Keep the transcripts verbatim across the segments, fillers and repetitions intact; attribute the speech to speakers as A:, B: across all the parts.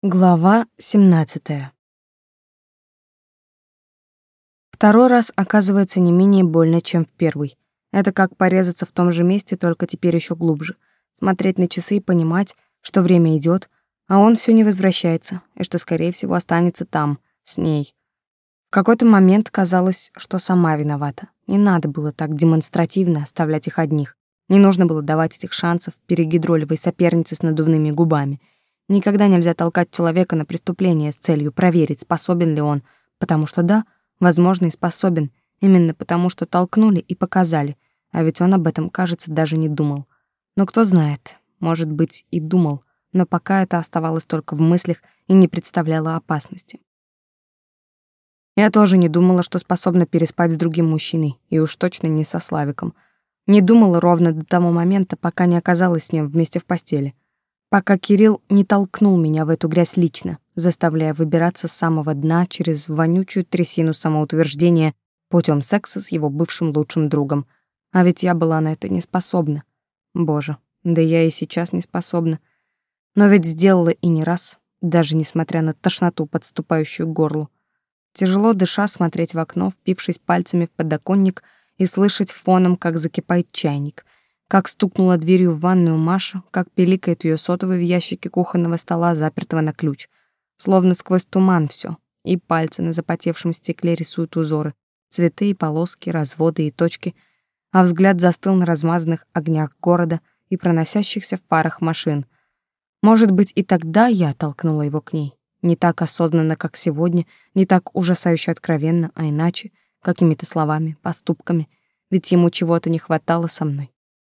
A: Глава семнадцатая. Второй раз оказывается не менее больно, чем в первый. Это как порезаться в том же месте, только теперь еще глубже. Смотреть на часы и понимать, что время идет, а он все не возвращается, и что, скорее всего, останется там, с ней. В какой-то момент казалось, что сама виновата. Не надо было так демонстративно оставлять их одних. Не нужно было давать этих шансов перегидроливой сопернице с надувными губами. Никогда нельзя толкать человека на преступление с целью проверить, способен ли он, потому что да, возможно, и способен, именно потому что толкнули и показали, а ведь он об этом, кажется, даже не думал. Но кто знает, может быть, и думал, но пока это оставалось только в мыслях и не представляло опасности. Я тоже не думала, что способна переспать с другим мужчиной, и уж точно не со Славиком. Не думала ровно до того момента, пока не оказалась с ним вместе в постели. Пока Кирилл не толкнул меня в эту грязь лично, заставляя выбираться с самого дна через вонючую трясину самоутверждения путем секса с его бывшим лучшим другом. А ведь я была на это не способна. Боже, да я и сейчас не способна. Но ведь сделала и не раз, даже несмотря на тошноту, подступающую к горлу. Тяжело дыша смотреть в окно, впившись пальцами в подоконник и слышать фоном, как закипает чайник — как стукнула дверью в ванную Маша, как пиликает ее сотовый в ящике кухонного стола, запертого на ключ. Словно сквозь туман все, и пальцы на запотевшем стекле рисуют узоры, цветы и полоски, разводы и точки, а взгляд застыл на размазанных огнях города и проносящихся в парах машин. Может быть, и тогда я толкнула его к ней. Не так осознанно, как сегодня, не так ужасающе откровенно, а иначе, какими-то словами, поступками, ведь ему чего-то не хватало со мной.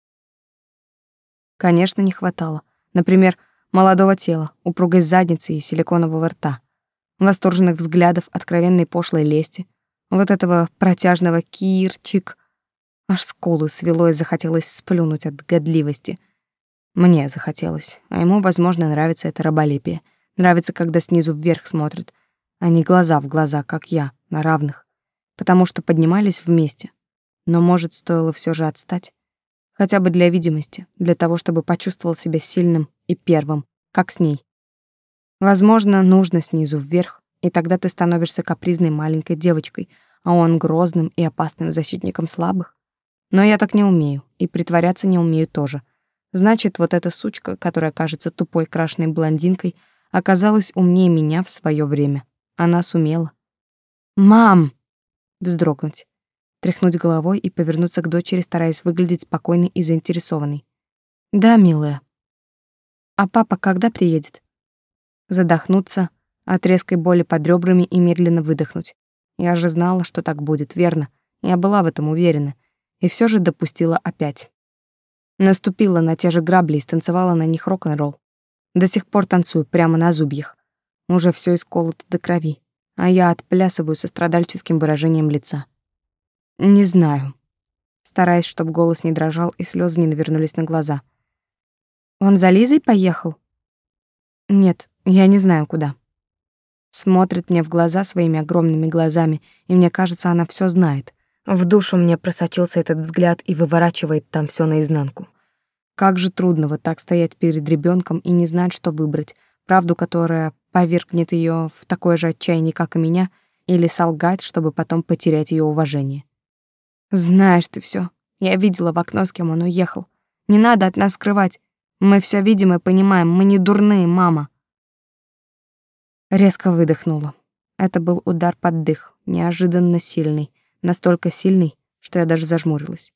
A: Конечно, не хватало. Например, молодого тела, упругой задницы и силиконового рта, восторженных взглядов, откровенной пошлой лести, вот этого протяжного кирчик. Аж скулы свело и захотелось сплюнуть от годливости. Мне захотелось, а ему, возможно, нравится это раболепие. Нравится, когда снизу вверх смотрят, а не глаза в глаза, как я, на равных. Потому что поднимались вместе. Но, может, стоило все же отстать? Хотя бы для видимости, для того, чтобы почувствовал себя сильным и первым, как с ней. Возможно, нужно снизу вверх, и тогда ты становишься капризной маленькой девочкой, а он грозным и опасным защитником слабых. Но я так не умею, и притворяться не умею тоже. Значит, вот эта сучка, которая кажется тупой крашеной блондинкой, оказалась умнее меня в свое время. Она сумела. «Мам!» — вздрогнуть. Тряхнуть головой и повернуться к дочери, стараясь выглядеть спокойной и заинтересованной. «Да, милая. А папа когда приедет?» Задохнуться от резкой боли под ребрами и медленно выдохнуть. Я же знала, что так будет, верно? Я была в этом уверена. И все же допустила опять. Наступила на те же грабли и станцевала на них рок-н-ролл. До сих пор танцую прямо на зубьях. Уже все исколото до крови, а я отплясываю со страдальческим выражением лица. «Не знаю», стараясь, чтобы голос не дрожал и слезы не навернулись на глаза. «Он за Лизой поехал?» «Нет, я не знаю, куда». Смотрит мне в глаза своими огромными глазами, и мне кажется, она все знает. В душу мне просочился этот взгляд и выворачивает там все наизнанку. Как же трудно вот так стоять перед ребенком и не знать, что выбрать: правду, которая повергнет ее в такое же отчаяние, как и меня, или солгать, чтобы потом потерять ее уважение. «Знаешь ты все. Я видела в окно, с кем он уехал. Не надо от нас скрывать. Мы все видим и понимаем. Мы не дурные, мама». Резко выдохнула. Это был удар под дых, неожиданно сильный, настолько сильный, что я даже зажмурилась.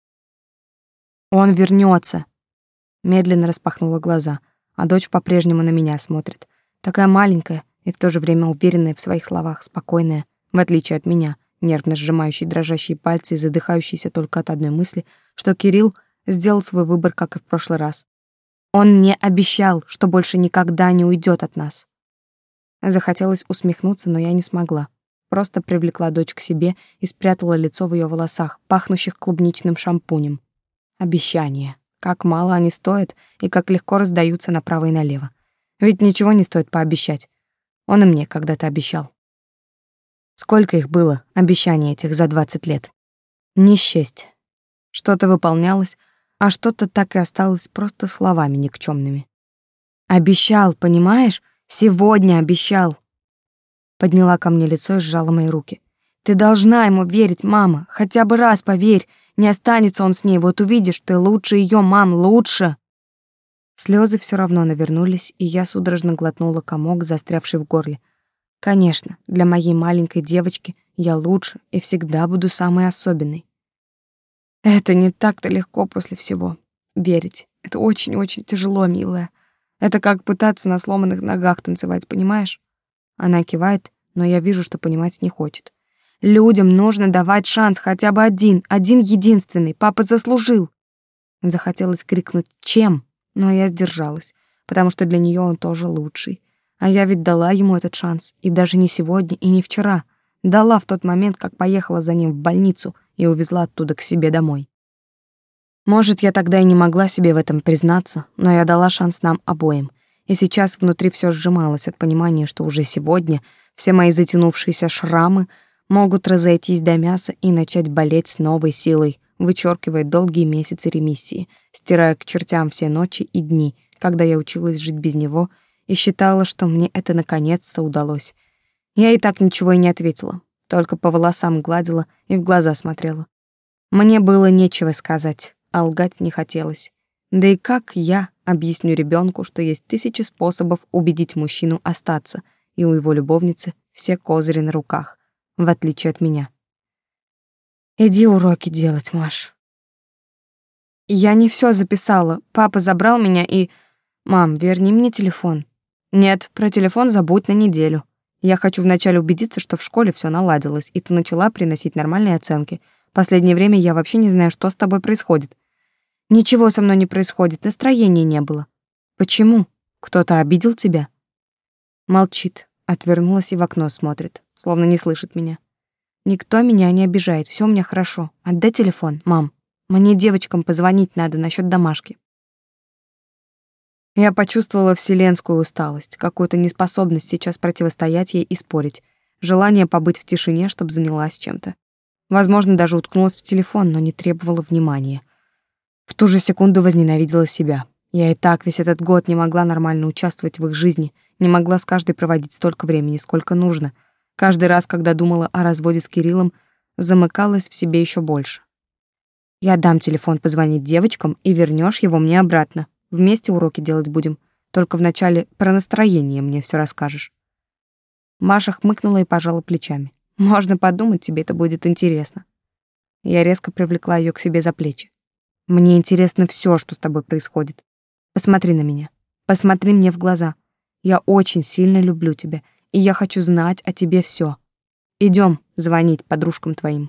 A: «Он вернется. Медленно распахнула глаза, а дочь по-прежнему на меня смотрит. Такая маленькая и в то же время уверенная в своих словах, спокойная, в отличие от меня, нервно сжимающий дрожащие пальцы и задыхающийся только от одной мысли, что Кирилл сделал свой выбор, как и в прошлый раз. Он мне обещал, что больше никогда не уйдет от нас. Захотелось усмехнуться, но я не смогла. Просто привлекла дочь к себе и спрятала лицо в ее волосах, пахнущих клубничным шампунем. Обещания. Как мало они стоят и как легко раздаются направо и налево. Ведь ничего не стоит пообещать. Он и мне когда-то обещал. Сколько их было, обещаний этих за двадцать лет? Не счесть. Что-то выполнялось, а что-то так и осталось просто словами никчёмными. Обещал, понимаешь? Сегодня обещал. Подняла ко мне лицо и сжала мои руки. Ты должна ему верить, мама. Хотя бы раз поверь. Не останется он с ней. Вот увидишь, ты лучше ее, мам, лучше. Слезы все равно навернулись, и я судорожно глотнула комок, застрявший в горле. Конечно, для моей маленькой девочки я лучше и всегда буду самой особенной. Это не так-то легко после всего. Верить. Это очень-очень тяжело, милая. Это как пытаться на сломанных ногах танцевать, понимаешь? Она кивает, но я вижу, что понимать не хочет. Людям нужно давать шанс, хотя бы один, один единственный. Папа заслужил. Захотелось крикнуть «Чем?», но я сдержалась, потому что для нее он тоже лучший. А я ведь дала ему этот шанс, и даже не сегодня, и не вчера. Дала в тот момент, как поехала за ним в больницу и увезла оттуда к себе домой. Может, я тогда и не могла себе в этом признаться, но я дала шанс нам обоим. И сейчас внутри все сжималось от понимания, что уже сегодня все мои затянувшиеся шрамы могут разойтись до мяса и начать болеть с новой силой, вычеркивая долгие месяцы ремиссии, стирая к чертям все ночи и дни, когда я училась жить без него и считала, что мне это наконец-то удалось. Я и так ничего и не ответила, только по волосам гладила и в глаза смотрела. Мне было нечего сказать, а лгать не хотелось. Да и как я объясню ребенку, что есть тысячи способов убедить мужчину остаться, и у его любовницы все козыри на руках, в отличие от меня. Иди уроки делать, Маш. Я не все записала. Папа забрал меня и... Мам, верни мне телефон. Нет, про телефон забудь на неделю. Я хочу вначале убедиться, что в школе все наладилось, и ты начала приносить нормальные оценки. Последнее время я вообще не знаю, что с тобой происходит. Ничего со мной не происходит, настроения не было. Почему? Кто-то обидел тебя? Молчит, отвернулась и в окно смотрит, словно не слышит меня. Никто меня не обижает, все у меня хорошо. Отдай телефон, мам. Мне девочкам позвонить надо насчет домашки. Я почувствовала вселенскую усталость, какую-то неспособность сейчас противостоять ей и спорить, желание побыть в тишине, чтобы занялась чем-то. Возможно, даже уткнулась в телефон, но не требовала внимания. В ту же секунду возненавидела себя. Я и так весь этот год не могла нормально участвовать в их жизни, не могла с каждой проводить столько времени, сколько нужно. Каждый раз, когда думала о разводе с Кириллом, замыкалась в себе еще больше. Я дам телефон позвонить девочкам, и вернешь его мне обратно. Вместе уроки делать будем. Только вначале про настроение мне все расскажешь. Маша хмыкнула и пожала плечами. Можно подумать, тебе это будет интересно. Я резко привлекла ее к себе за плечи. Мне интересно все, что с тобой происходит. Посмотри на меня. Посмотри мне в глаза. Я очень сильно люблю тебя, и я хочу знать о тебе все. Идем звонить подружкам твоим.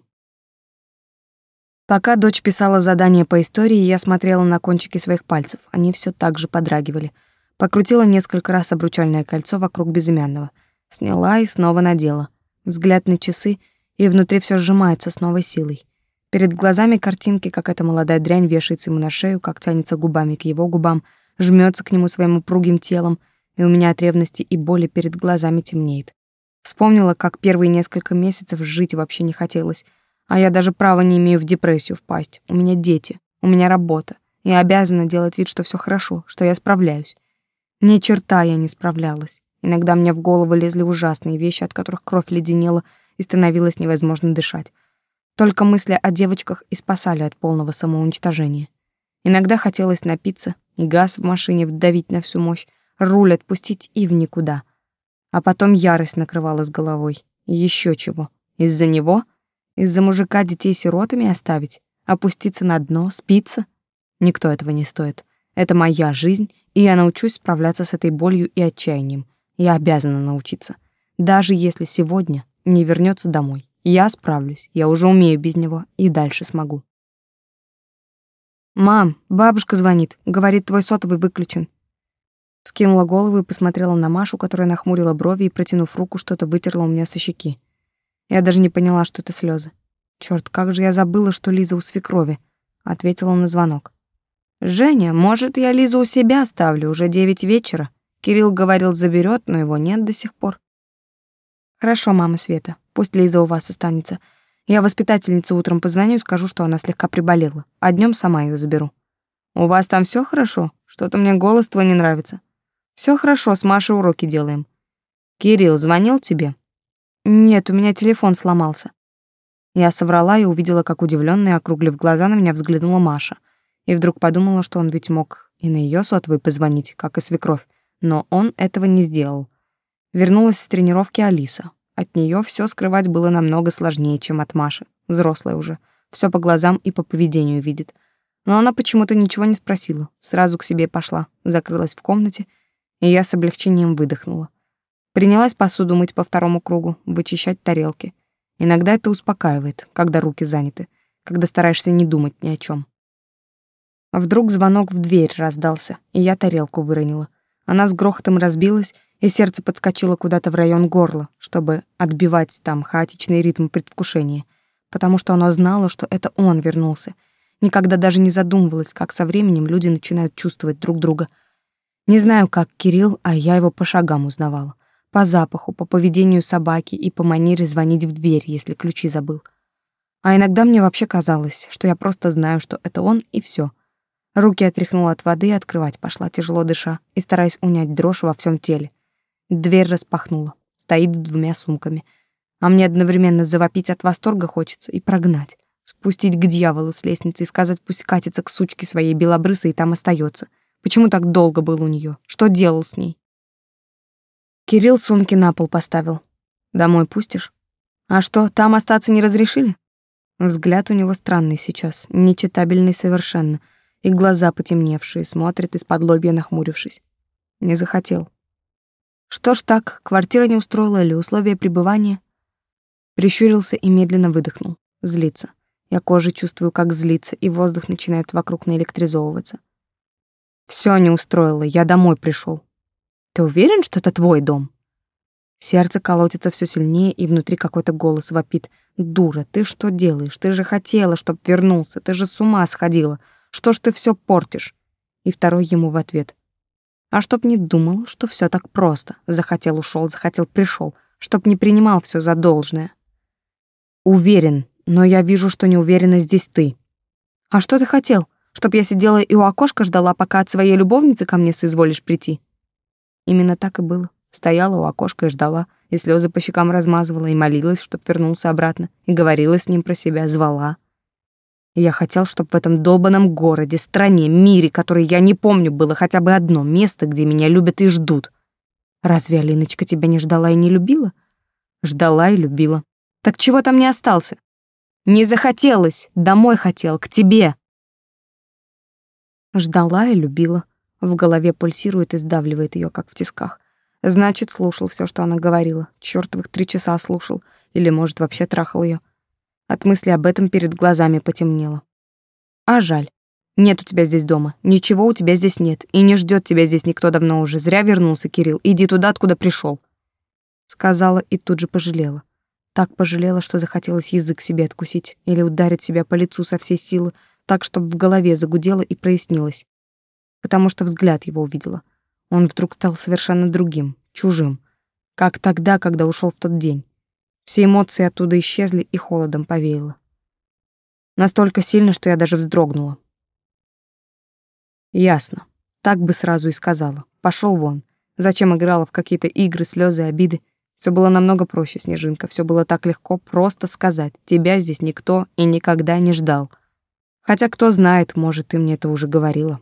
A: Пока дочь писала задание по истории, я смотрела на кончики своих пальцев. Они все так же подрагивали. Покрутила несколько раз обручальное кольцо вокруг безымянного. Сняла и снова надела. Взгляд на часы, и внутри все сжимается с новой силой. Перед глазами картинки, как эта молодая дрянь вешается ему на шею, как тянется губами к его губам, жмется к нему своим упругим телом, и у меня от ревности и боли перед глазами темнеет. Вспомнила, как первые несколько месяцев жить вообще не хотелось, а я даже права не имею в депрессию впасть. У меня дети, у меня работа. Я обязана делать вид, что все хорошо, что я справляюсь. Ни черта я не справлялась. Иногда мне в голову лезли ужасные вещи, от которых кровь леденела и становилось невозможно дышать. Только мысли о девочках и спасали от полного самоуничтожения. Иногда хотелось напиться и газ в машине вдавить на всю мощь, руль отпустить и в никуда. А потом ярость накрывала с головой. Еще чего. Из-за него? Из-за мужика детей сиротами оставить? Опуститься на дно? Спиться? Никто этого не стоит. Это моя жизнь, и я научусь справляться с этой болью и отчаянием. Я обязана научиться. Даже если сегодня не вернется домой. Я справлюсь, я уже умею без него и дальше смогу. «Мам, бабушка звонит, говорит, твой сотовый выключен». Вскинула голову и посмотрела на Машу, которая нахмурила брови и, протянув руку, что-то вытерла у меня со щеки. Я даже не поняла, что это слезы. Черт, как же я забыла, что Лиза у свекрови. Ответила на звонок. «Женя, может, я Лизу у себя оставлю, уже девять вечера. Кирилл говорил, заберет, но его нет до сих пор». «Хорошо, мама Света, пусть Лиза у вас останется. Я воспитательнице утром позвоню и скажу, что она слегка приболела, а днем сама ее заберу». «У вас там все хорошо? Что-то мне голос твой не нравится». Все хорошо, с Машей уроки делаем. Кирилл звонил тебе? Нет, у меня телефон сломался. Я соврала и увидела, как удивлённая, округлив глаза, на меня взглянула Маша. И вдруг подумала, что он ведь мог и на её сотовый позвонить, как и свекровь. Но он этого не сделал. Вернулась с тренировки Алиса. От неё всё скрывать было намного сложнее, чем от Маши. Взрослая уже. Всё по глазам и по поведению видит. Но она почему-то ничего не спросила. Сразу к себе пошла, закрылась в комнате, и я с облегчением выдохнула. Принялась посуду мыть по второму кругу, вычищать тарелки. Иногда это успокаивает, когда руки заняты, когда стараешься не думать ни о чем. А вдруг звонок в дверь раздался, и я тарелку выронила. Она с грохотом разбилась, и сердце подскочило куда-то в район горла, чтобы отбивать там хаотичный ритм предвкушения, потому что оно знало, что это он вернулся. Никогда даже не задумывалась, как со временем люди начинают чувствовать друг друга. Не знаю, как Кирилл, а я его по шагам узнавала. По запаху, по поведению собаки и по манере звонить в дверь, если ключи забыл. А иногда мне вообще казалось, что я просто знаю, что это он, и всё. Руки отряхнула от воды и открывать пошла, тяжело дыша, и стараясь унять дрожь во всем теле. Дверь распахнула, стоит с двумя сумками. А мне одновременно завопить от восторга хочется и прогнать. Спустить к дьяволу с лестницы и сказать, пусть катится к сучке своей белобрысой и там остается. Почему так долго был у нее? Что делал с ней? Кирилл сумки на пол поставил. Домой пустишь? А что, там остаться не разрешили? Взгляд у него странный сейчас, нечитабельный совершенно, и глаза потемневшие, смотрит из-под лобья, нахмурившись. Не захотел. Что ж так, квартира не устроила или условия пребывания? Прищурился и медленно выдохнул. Злится. Я кожей чувствую, как злится, и воздух начинает вокруг наэлектризовываться. Всё не устроило, я домой пришёл. Ты уверен, что это твой дом? Сердце колотится всё сильнее, и внутри какой-то голос вопит. Дура, ты что делаешь? Ты же хотела, чтоб вернулся. Ты же с ума сходила. Что ж ты всё портишь? И второй ему в ответ. А чтоб не думал, что всё так просто. Захотел — ушёл, захотел — пришёл. Чтоб не принимал всё за должное. Уверен, но я вижу, что не уверена здесь ты. А что ты хотел? Чтоб я сидела и у окошка ждала, пока от своей любовницы ко мне соизволишь прийти? Именно так и было. Стояла у окошка и ждала, и слезы по щекам размазывала, и молилась, чтоб вернулся обратно, и говорила с ним про себя, звала. И я хотел, чтоб в этом долбанном городе, стране, мире, который я не помню, было хотя бы одно место, где меня любят и ждут. Разве Алиночка тебя не ждала и не любила? Ждала и любила. Так чего там не остался? Не захотелось, домой хотел, к тебе. Ждала и любила. В голове пульсирует и сдавливает ее, как в тисках. Значит, слушал все, что она говорила. Чёртовых три часа слушал. Или, может, вообще трахал ее. От мысли об этом перед глазами потемнело. А жаль. Нет у тебя здесь дома. Ничего у тебя здесь нет. И не ждет тебя здесь никто давно уже. Зря вернулся, Кирилл. Иди туда, откуда пришел. Сказала и тут же пожалела. Так пожалела, что захотелось язык себе откусить. Или ударить себя по лицу со всей силы, так, чтобы в голове загудело и прояснилось. Потому что взгляд его увидела. Он вдруг стал совершенно другим, чужим. Как тогда, когда ушел в тот день. Все эмоции оттуда исчезли и холодом повеяло. Настолько сильно, что я даже вздрогнула. Ясно. Так бы сразу и сказала. Пошел вон. Зачем играла в какие-то игры, слезы, обиды? Все было намного проще, Снежинка. Все было так легко просто сказать. Тебя здесь никто и никогда не ждал. Хотя кто знает, может, ты мне это уже говорила.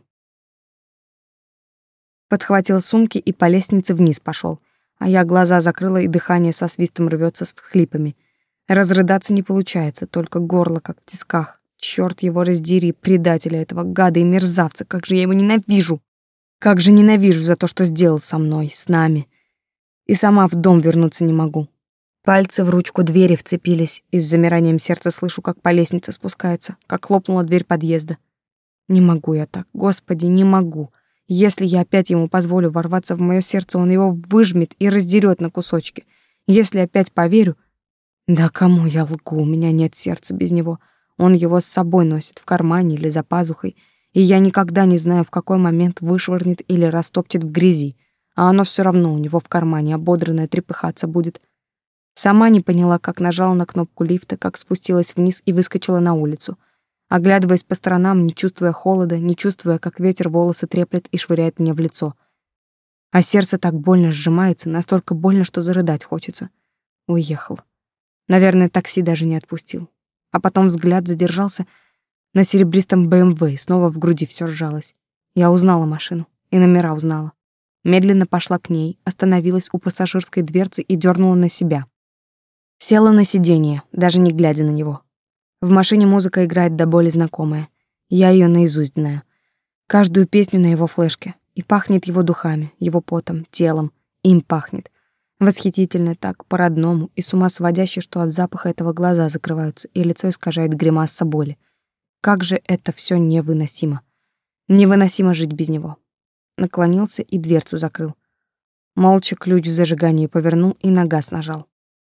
A: Подхватил сумки и по лестнице вниз пошел, а я глаза закрыла, и дыхание со свистом рвется с всхлипами. Разрыдаться не получается, только горло как в тисках. Черт его раздери, предателя этого, гада и мерзавца, как же я его ненавижу! Как же ненавижу за то, что сделал со мной, с нами. И сама в дом вернуться не могу. Пальцы в ручку двери вцепились, и с замиранием сердца слышу, как по лестнице спускается, как хлопнула дверь подъезда. Не могу я так, Господи, не могу. Если я опять ему позволю ворваться в мое сердце, он его выжмет и раздерет на кусочки. Если опять поверю... Да кому я лгу, у меня нет сердца без него. Он его с собой носит в кармане или за пазухой, и я никогда не знаю, в какой момент вышвырнет или растопчет в грязи, а оно все равно у него в кармане, ободранное, трепыхаться будет. Сама не поняла, как нажала на кнопку лифта, как спустилась вниз и выскочила на улицу. Оглядываясь по сторонам, не чувствуя холода, не чувствуя, как ветер волосы треплет и швыряет мне в лицо. А сердце так больно сжимается, настолько больно, что зарыдать хочется. Уехал. Наверное, такси даже не отпустил. А потом взгляд задержался на серебристом бэ эм вэ, и снова в груди все сжалось. Я узнала машину, и номера узнала. Медленно пошла к ней, остановилась у пассажирской дверцы и дернула на себя. Села на сиденье, даже не глядя на него. В машине музыка играет до боли знакомая. Я ее наизусть знаю. Каждую песню на его флешке. И пахнет его духами, его потом, телом. Им пахнет. Восхитительно так, по-родному, и с ума сводяще, что от запаха этого глаза закрываются, и лицо искажает гримаса боли. Как же это все невыносимо. Невыносимо жить без него. Наклонился и дверцу закрыл. Молча ключ в зажигании повернул и на газ нажал.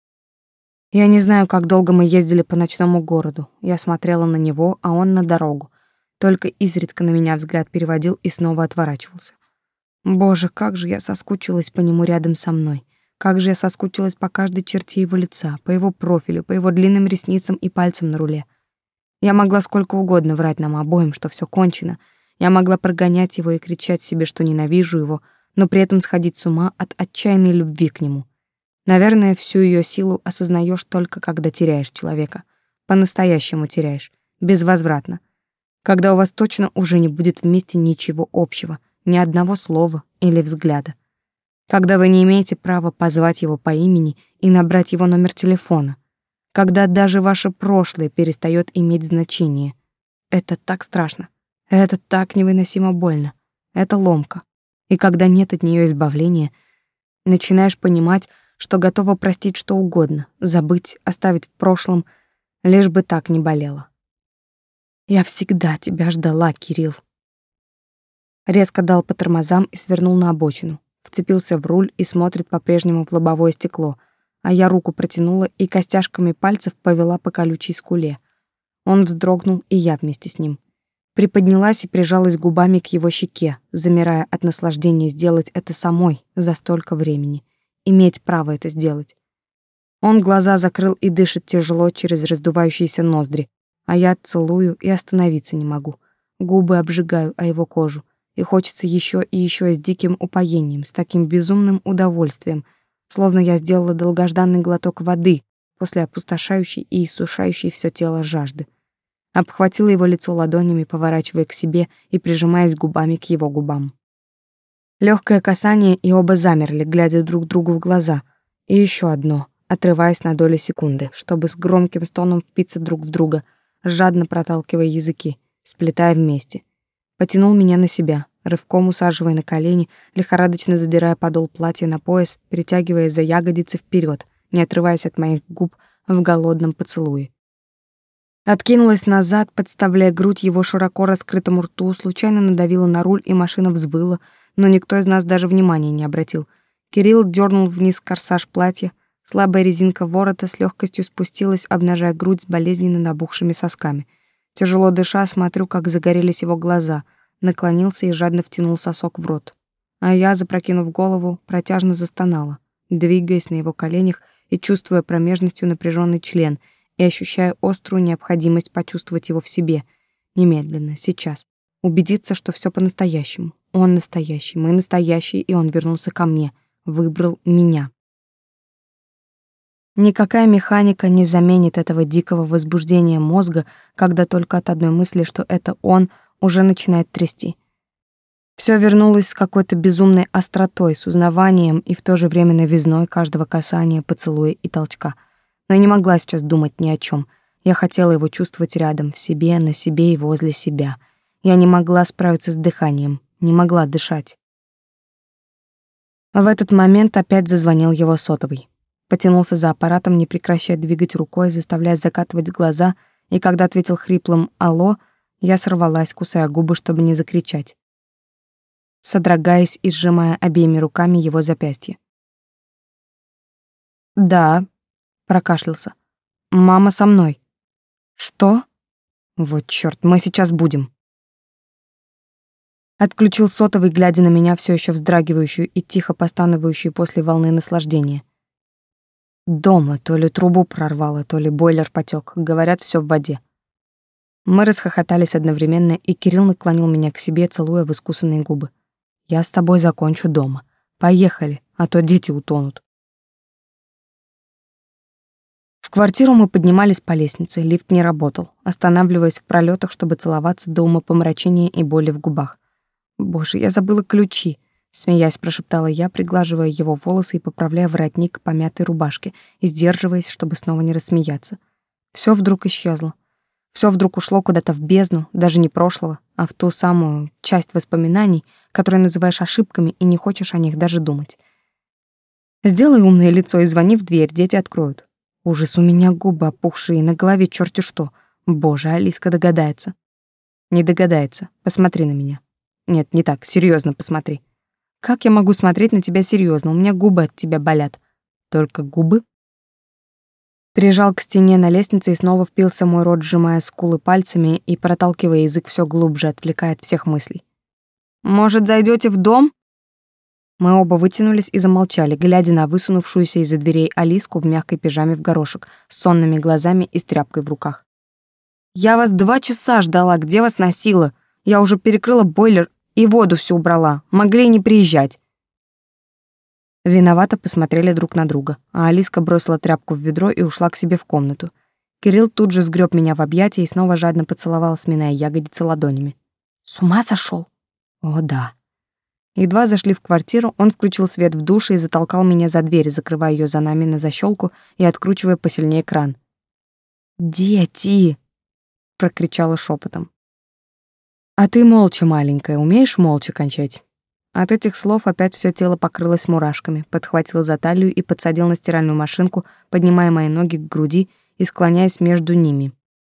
A: Я не знаю, как долго мы ездили по ночному городу. Я смотрела на него, а он на дорогу. Только изредка на меня взгляд переводил и снова отворачивался. Боже, как же я соскучилась по нему рядом со мной. Как же я соскучилась по каждой черте его лица, по его профилю, по его длинным ресницам и пальцам на руле. Я могла сколько угодно врать нам обоим, что все кончено. Я могла прогонять его и кричать себе, что ненавижу его, но при этом сходить с ума от отчаянной любви к нему. Наверное, всю ее силу осознаешь только когда теряешь человека. По-настоящему теряешь, безвозвратно. Когда у вас точно уже не будет вместе ничего общего, ни одного слова или взгляда. Когда вы не имеете права позвать его по имени и набрать его номер телефона. Когда даже ваше прошлое перестает иметь значение. Это так страшно. Это так невыносимо больно. Это ломка. И когда нет от нее избавления, начинаешь понимать, что готова простить что угодно, забыть, оставить в прошлом, лишь бы так не болело. Я всегда тебя ждала, Кирилл. Резко дал по тормозам и свернул на обочину. Вцепился в руль и смотрит по-прежнему в лобовое стекло, а я руку протянула и костяшками пальцев повела по колючей скуле. Он вздрогнул, и я вместе с ним. Приподнялась и прижалась губами к его щеке, замирая от наслаждения сделать это самой за столько времени. Иметь право это сделать. Он глаза закрыл и дышит тяжело через раздувающиеся ноздри, а я целую и остановиться не могу. Губы обжигаю о его кожу, и хочется еще и еще с диким упоением, с таким безумным удовольствием, словно я сделала долгожданный глоток воды после опустошающей и иссушающей все тело жажды. Обхватила его лицо ладонями, поворачивая к себе и прижимаясь губами к его губам. Легкое касание, и оба замерли, глядя друг другу в глаза. И еще одно, отрываясь на долю секунды, чтобы с громким стоном впиться друг в друга, жадно проталкивая языки, сплетая вместе. Потянул меня на себя, рывком усаживая на колени, лихорадочно задирая подол платья на пояс, перетягивая за ягодицы вперед, не отрываясь от моих губ в голодном поцелуе. Откинулась назад, подставляя грудь его широко раскрытому рту, случайно надавила на руль, и машина взвыла, но никто из нас даже внимания не обратил. Кирилл дернул вниз корсаж платья, слабая резинка ворота с легкостью спустилась, обнажая грудь с болезненно набухшими сосками. Тяжело дыша, смотрю, как загорелись его глаза, наклонился и жадно втянул сосок в рот. А я, запрокинув голову, протяжно застонала, двигаясь на его коленях и чувствуя промежностью напряженный член и ощущая острую необходимость почувствовать его в себе, немедленно, сейчас, убедиться, что все по-настоящему. Он настоящий, мы настоящие, и он вернулся ко мне, выбрал меня. Никакая механика не заменит этого дикого возбуждения мозга, когда только от одной мысли, что это он, уже начинает трясти. Все вернулось с какой-то безумной остротой, с узнаванием и в то же время новизной каждого касания, поцелуя и толчка. Но я не могла сейчас думать ни о чем. Я хотела его чувствовать рядом, в себе, на себе и возле себя. Я не могла справиться с дыханием, не могла дышать. В этот момент опять зазвонил его сотовый. Потянулся за аппаратом, не прекращая двигать рукой, заставляя закатывать глаза, и когда ответил хриплым «Алло», я сорвалась, кусая губы, чтобы не закричать, содрогаясь и сжимая обеими руками его запястье. «Да», — прокашлялся. «Мама со мной». «Что?» «Вот чёрт, мы сейчас будем». Отключил сотовый, глядя на меня, все еще вздрагивающую и тихо постановающую после волны наслаждения. Дома то ли трубу прорвало, то ли бойлер потек. Говорят, все в воде. Мы расхохотались одновременно, и Кирилл наклонил меня к себе, целуя в искусанные губы. «Я с тобой закончу дома. Поехали, а то дети утонут. В квартиру мы поднимались по лестнице, лифт не работал, останавливаясь в пролетах, чтобы целоваться до умопомрачения и боли в губах. «Боже, я забыла ключи», — смеясь прошептала я, приглаживая его волосы и поправляя воротник помятой рубашки и сдерживаясь, чтобы снова не рассмеяться. Все вдруг исчезло. Все вдруг ушло куда-то в бездну, даже не прошлого, а в ту самую часть воспоминаний, которые называешь ошибками и не хочешь о них даже думать. Сделай умное лицо и звони в дверь, дети откроют. Ужас, у меня губы опухшие, на голове чёрти что. Боже, Алиска догадается. Не догадается. Посмотри на меня. Нет, не так, серьезно посмотри. Как я могу смотреть на тебя серьезно? У меня губы от тебя болят. Только губы? Прижал к стене на лестнице и снова впился в мой рот, сжимая скулы пальцами и проталкивая язык все глубже, отвлекая от всех мыслей. Может, зайдете в дом? Мы оба вытянулись и замолчали, глядя на высунувшуюся из-за дверей Алиску в мягкой пижаме в горошек, с сонными глазами и с тряпкой в руках. «Я вас два часа ждала, где вас носила? Я уже перекрыла бойлер и воду всю убрала, могли и не приезжать». Виновато посмотрели друг на друга, а Алиска бросила тряпку в ведро и ушла к себе в комнату. Кирилл тут же сгреб меня в объятия и снова жадно поцеловал, сминая ягодицы ладонями. «С ума сошел?» «О, да». Едва зашли в квартиру, он включил свет в душе и затолкал меня за дверь, закрывая ее за нами на защелку и откручивая посильнее кран. «Дети!» — прокричала шепотом. «А ты молча, маленькая, умеешь молча кончать?» От этих слов опять все тело покрылось мурашками, подхватил за талию и подсадил на стиральную машинку, поднимая мои ноги к груди и склоняясь между ними.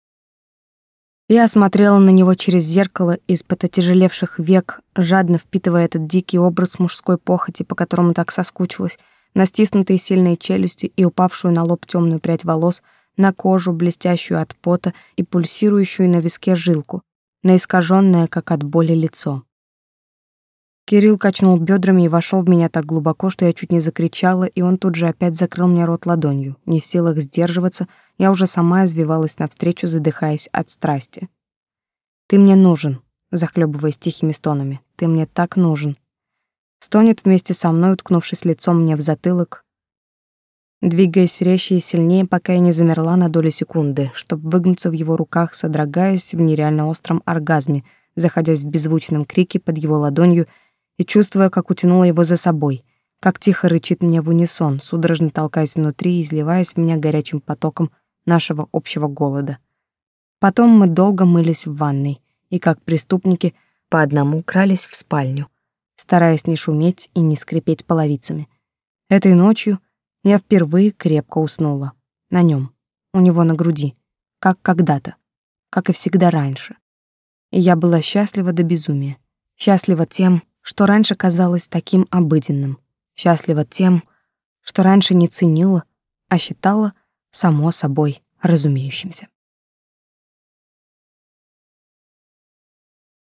A: Я смотрела на него через зеркало из-под отяжелевших век, жадно впитывая этот дикий образ мужской похоти, по которому так соскучилась, на стиснутые сильные челюсти и упавшую на лоб темную прядь волос, на кожу, блестящую от пота и пульсирующую на виске жилку, на искаженное, как от боли, лицо. Кирилл качнул бедрами и вошел в меня так глубоко, что я чуть не закричала, и он тут же опять закрыл мне рот ладонью. Не в силах сдерживаться, я уже сама извивалась навстречу, задыхаясь от страсти. «Ты мне нужен», — захлебываясь тихими стонами. «Ты мне так нужен». Стонет вместе со мной, уткнувшись лицом мне в затылок, двигаясь резче и сильнее, пока я не замерла на долю секунды, чтобы выгнуться в его руках, содрогаясь в нереально остром оргазме, заходясь в беззвучном крике под его ладонью и чувствуя, как утянула его за собой, как тихо рычит мне в унисон, судорожно толкаясь внутри и изливаясь в меня горячим потоком нашего общего голода. Потом мы долго мылись в ванной и, как преступники, по одному крались в спальню, стараясь не шуметь и не скрипеть половицами. Этой ночью я впервые крепко уснула. На нем, у него на груди, как когда-то, как и всегда раньше. И я была счастлива до безумия. Счастлива тем, что раньше казалось таким обыденным. Счастлива тем, что раньше не ценила, а считала само собой разумеющимся.